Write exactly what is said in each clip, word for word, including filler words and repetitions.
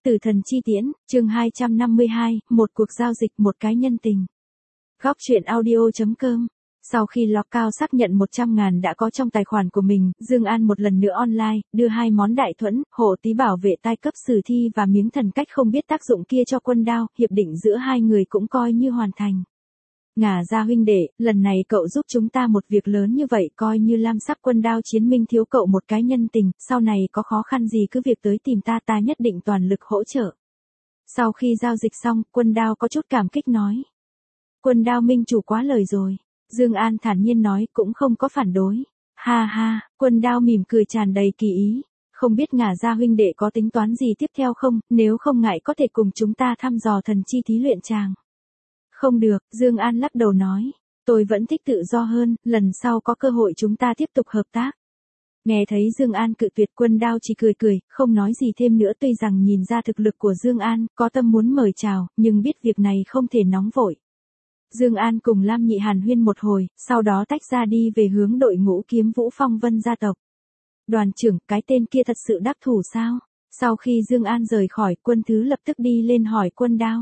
Tử thần chi tiễn, chương hai trăm năm mươi hai, một cuộc giao dịch, một cái nhân tình. Góc truyện audio chấm com. Sau khi Lockout xác nhận một trăm ngàn đã có trong tài khoản của mình, Dương An một lần nữa online, đưa hai món đại thuẫn, hộ tí bảo vệ tai cấp sử thi và miếng thần cách không biết tác dụng kia cho Quân Đao, hiệp định giữa hai người cũng coi như hoàn thành. Ngả ra huynh đệ, lần này cậu giúp chúng ta một việc lớn như vậy coi như lam sắc Quân Đao chiến minh thiếu cậu một cái nhân tình, sau này có khó khăn gì cứ việc tới tìm ta ta nhất định toàn lực hỗ trợ. Sau khi giao dịch xong, Quân Đao có chút cảm kích nói. Quân Đao minh chủ quá lời rồi. Dương An thản nhiên nói cũng không có phản đối. Ha ha, Quân Đao mỉm cười tràn đầy kỳ ý. Không biết ngả ra huynh đệ có tính toán gì tiếp theo không, nếu không ngại có thể cùng chúng ta thăm dò thần chi thí luyện tràng. Không được, Dương An lắc đầu nói. Tôi vẫn thích tự do hơn, lần sau có cơ hội chúng ta tiếp tục hợp tác. Nghe thấy Dương An cự tuyệt, Quân Đao chỉ cười cười, không nói gì thêm nữa tuy rằng nhìn ra thực lực của Dương An, có tâm muốn mời chào, nhưng biết việc này không thể nóng vội. Dương An cùng Lam Nhị hàn huyên một hồi, sau đó tách ra đi về hướng đội ngũ Kiếm Vũ Phong Vân gia tộc. Đoàn trưởng, cái tên kia thật sự đắc thủ sao? Sau khi Dương An rời khỏi, Quân Thứ lập tức đi lên hỏi Quân Đao.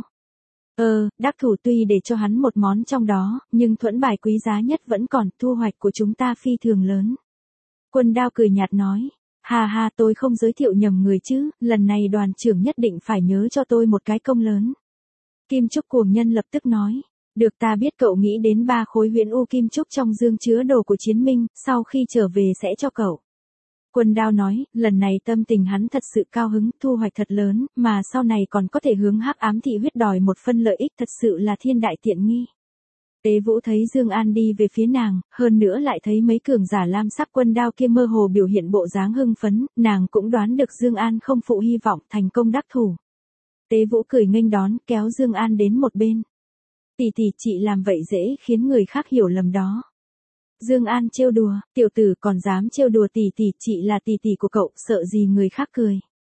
Ờ, đắc thủ tuy để cho hắn một món trong đó, nhưng thuẫn bài quý giá nhất vẫn còn, thu hoạch của chúng ta phi thường lớn. Quân Đao cười nhạt nói. Hà hà, tôi không giới thiệu nhầm người chứ, lần này đoàn trưởng nhất định phải nhớ cho tôi một cái công lớn. Kim Trúc Cuồng Nhân lập tức nói. Được, ta biết cậu nghĩ đến ba khối huyễn u kim trúc trong dương chứa đồ của chiến minh, sau khi trở về sẽ cho cậu. Quân Đao nói, lần này tâm tình hắn thật sự cao hứng, thu hoạch thật lớn, mà sau này còn có thể hướng hắc ám thị huyết đòi một phân lợi ích, thật sự là thiên đại tiện nghi. Tế Vũ thấy Dương An đi về phía nàng, hơn nữa lại thấy mấy cường giả lam sắc Quân Đao kia mơ hồ biểu hiện bộ dáng hưng phấn, nàng cũng đoán được Dương An không phụ hy vọng thành công đắc thủ. Tế Vũ cười nghênh đón, kéo Dương An đến một bên. Tỷ tỷ, chị làm vậy dễ khiến người khác hiểu lầm đó. Dương An trêu đùa, tiểu tử còn dám trêu đùa tỷ tỷ, chị là tỷ tỷ của cậu, sợ gì người khác cười.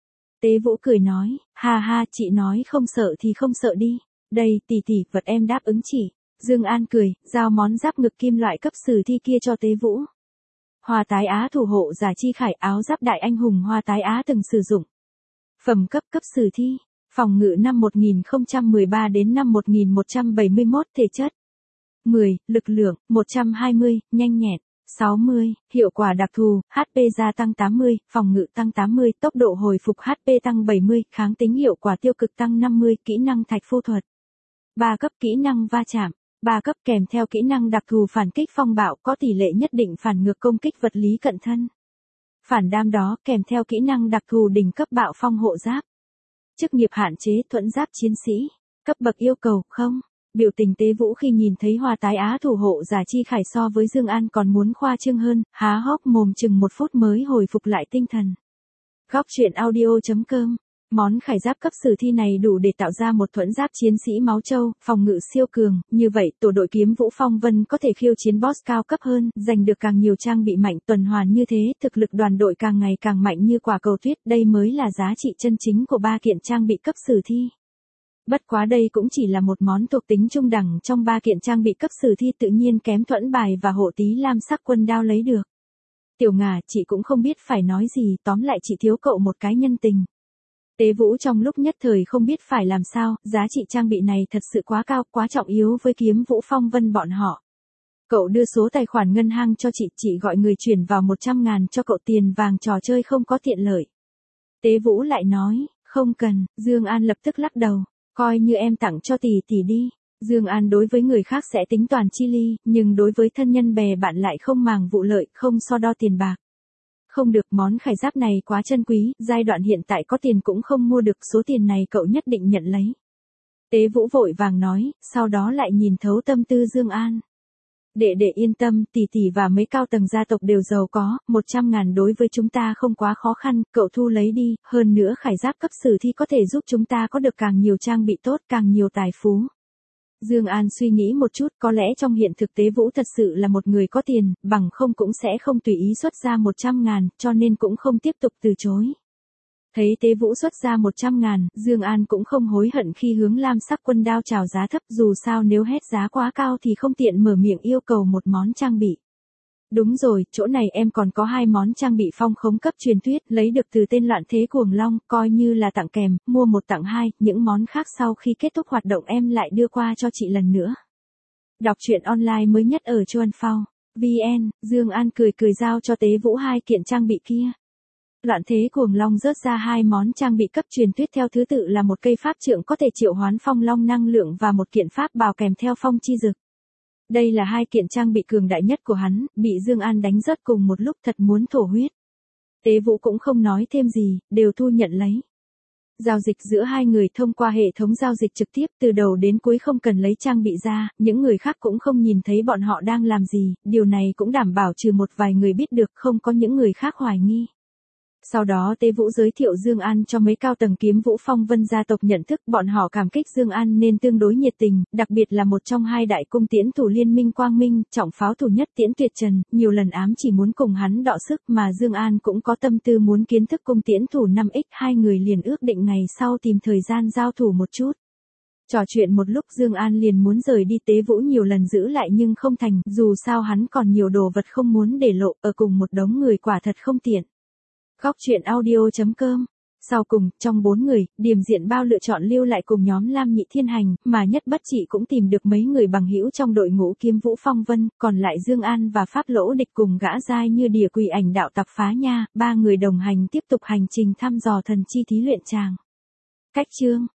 Tế Vũ cười nói, ha ha, chị nói không sợ thì không sợ đi. Đây, tỷ tỷ, vật em đáp ứng chị. Dương An cười, giao món giáp ngực kim loại cấp sử thi kia cho Tế Vũ. Hoa tái á thủ hộ giả chi khải, áo giáp đại anh hùng Hoa tái á từng sử dụng. Phẩm cấp cấp sử thi. Phòng ngự năm một nghìn không trăm mười ba đến năm một nghìn một trăm bảy mươi mốt, thể chất mười, lực lượng một trăm hai mươi, nhanh nhẹn sáu mươi, hiệu quả đặc thù, hát pê gia tăng tám mươi, phòng ngự tăng tám mươi, tốc độ hồi phục hát pê tăng bảy mươi, kháng tính hiệu quả tiêu cực tăng năm mươi, kỹ năng thạch phu thuật. ba cấp kỹ năng va chạm, ba cấp kèm theo kỹ năng đặc thù phản kích phong bạo, có tỷ lệ nhất định phản ngược công kích vật lý cận thân. Phản đam đó kèm theo kỹ năng đặc thù đỉnh cấp bạo phong hộ giáp. Chức nghiệp hạn chế, thuẫn giáp chiến sĩ. Cấp bậc yêu cầu, không. Biểu tình Tế Vũ khi nhìn thấy Hoa tái á thủ hộ giả chi khải so với Dương An còn muốn khoa trương hơn, há hốc mồm chừng một phút mới hồi phục lại tinh thần. Góc truyện audio chấm com. Món khải giáp cấp sử thi này đủ để tạo ra một thuẫn giáp chiến sĩ máu châu, phòng ngự siêu cường, như vậy tổ đội Kiếm Vũ Phong Vân có thể khiêu chiến boss cao cấp hơn, giành được càng nhiều trang bị mạnh, tuần hoàn như thế, thực lực đoàn đội càng ngày càng mạnh như quả cầu tuyết, đây mới là giá trị chân chính của ba kiện trang bị cấp sử thi. Bất quá đây cũng chỉ là một món thuộc tính trung đẳng trong ba kiện trang bị cấp sử thi, tự nhiên kém thuẫn bài và hộ tí lam sắc Quân Đao lấy được. Tiểu Ngà, chị cũng không biết phải nói gì, tóm lại chị thiếu cậu một cái nhân tình. Tế Vũ trong lúc nhất thời không biết phải làm sao, giá trị trang bị này thật sự quá cao, quá trọng yếu với Kiếm Vũ Phong Vân bọn họ. Cậu đưa số tài khoản ngân hàng cho chị, chị gọi người chuyển vào một trăm ngàn cho cậu, tiền vàng trò chơi không có tiện lợi. Tế Vũ lại nói, không cần, Dương An lập tức lắc đầu, coi như em tặng cho tỷ tỷ đi. Dương An đối với người khác sẽ tính toán chi ly, nhưng đối với thân nhân bè bạn lại không màng vụ lợi, không so đo tiền bạc. Không được, món khải giáp này quá chân quý, giai đoạn hiện tại có tiền cũng không mua được, số tiền này cậu nhất định nhận lấy. Tế Vũ vội vàng nói, sau đó lại nhìn thấu tâm tư Dương An. Đệ đệ yên tâm, tỷ tỷ và mấy cao tầng gia tộc đều giàu có, một trăm ngàn đối với chúng ta không quá khó khăn, cậu thu lấy đi, hơn nữa khải giáp cấp sử thi có thể giúp chúng ta có được càng nhiều trang bị tốt, càng nhiều tài phú. Dương An suy nghĩ một chút, có lẽ trong hiện thực Tế Vũ thật sự là một người có tiền, bằng không cũng sẽ không tùy ý xuất ra một trăm ngàn, cho nên cũng không tiếp tục từ chối. Thấy Tế Vũ xuất ra một trăm ngàn, Dương An cũng không hối hận khi hướng lam sắc Quân Đao chào giá thấp, dù sao nếu hét giá quá cao thì không tiện mở miệng yêu cầu một món trang bị. Đúng rồi, chỗ này em còn có hai món trang bị phong khống cấp truyền thuyết, lấy được từ tên Loạn Thế Cuồng Long, coi như là tặng kèm, mua một tặng hai, những món khác sau khi kết thúc hoạt động em lại đưa qua cho chị lần nữa. Đọc truyện online mới nhất ở Chuan Phao. vê en, Dương An cười cười giao cho Tế Vũ hai kiện trang bị kia. Loạn Thế Cuồng Long rớt ra hai món trang bị cấp truyền thuyết theo thứ tự là một cây pháp trượng có thể triệu hoán phong long năng lượng và một kiện pháp bào kèm theo phong chi dực. Đây là hai kiện trang bị cường đại nhất của hắn, bị Dương An đánh rớt cùng một lúc thật muốn thổ huyết. Tế Vũ cũng không nói thêm gì, đều thu nhận lấy. Giao dịch giữa hai người thông qua hệ thống giao dịch trực tiếp, từ đầu đến cuối không cần lấy trang bị ra, những người khác cũng không nhìn thấy bọn họ đang làm gì, điều này cũng đảm bảo trừ một vài người biết được không có những người khác hoài nghi. Sau đó Tế Vũ giới thiệu Dương An cho mấy cao tầng Kiếm Vũ Phong Vân gia tộc nhận thức, bọn họ cảm kích Dương An nên tương đối nhiệt tình, đặc biệt là một trong hai đại cung tiễn thủ liên minh Quang Minh, trọng pháo thủ nhất Tiễn Tuyệt Trần, nhiều lần ám chỉ muốn cùng hắn đọ sức mà Dương An cũng có tâm tư muốn kiến thức cung tiễn thủ năm x, hai người liền ước định ngày sau tìm thời gian giao thủ một chút. Trò chuyện một lúc Dương An liền muốn rời đi, Tế Vũ nhiều lần giữ lại nhưng không thành, dù sao hắn còn nhiều đồ vật không muốn để lộ, ở cùng một đống người quả thật không tiện. Góc truyện audio chấm com. Sau cùng, trong bốn người, Điềm Diện Bao lựa chọn lưu lại cùng nhóm Lam Nhị Thiên Hành, mà Nhất Bất Trị cũng tìm được mấy người bằng hữu trong đội ngũ Kiếm Vũ Phong Vân, còn lại Dương An và Pháp Lỗ Địch cùng gã giai như Địa Quỷ Ảnh đạo tặc Phá Nha, ba người đồng hành tiếp tục hành trình thăm dò thần chi thí luyện tràng. Cách chương